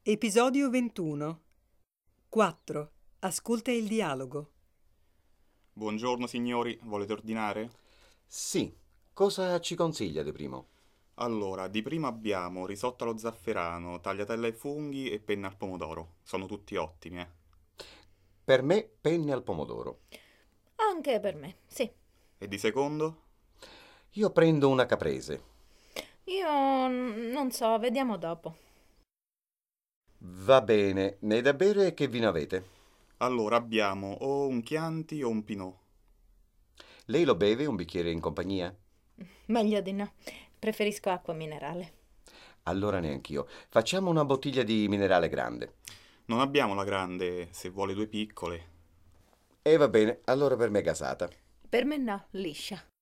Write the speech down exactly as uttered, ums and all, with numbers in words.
Episodio ventuno. quattro. Ascolta il dialogo. Buongiorno signori, volete ordinare? Sì, cosa ci consiglia di primo? Allora, di prima abbiamo risotto allo zafferano, tagliatelle ai funghi e penne al pomodoro. Sono tutti ottimi, eh. Per me penne al pomodoro. Anche per me, sì. E di secondo? Io prendo una caprese. Io n- non so, vediamo dopo. Va bene, ne da bere che vino avete? Allora abbiamo o un Chianti o un Pinot. Lei lo beve un bicchiere in compagnia? Meglio di no. Preferisco acqua minerale. Allora neanch'io. Facciamo una bottiglia di minerale grande. Non abbiamo la grande, se vuole due piccole. E va bene, allora per me gasata. Per me no, liscia.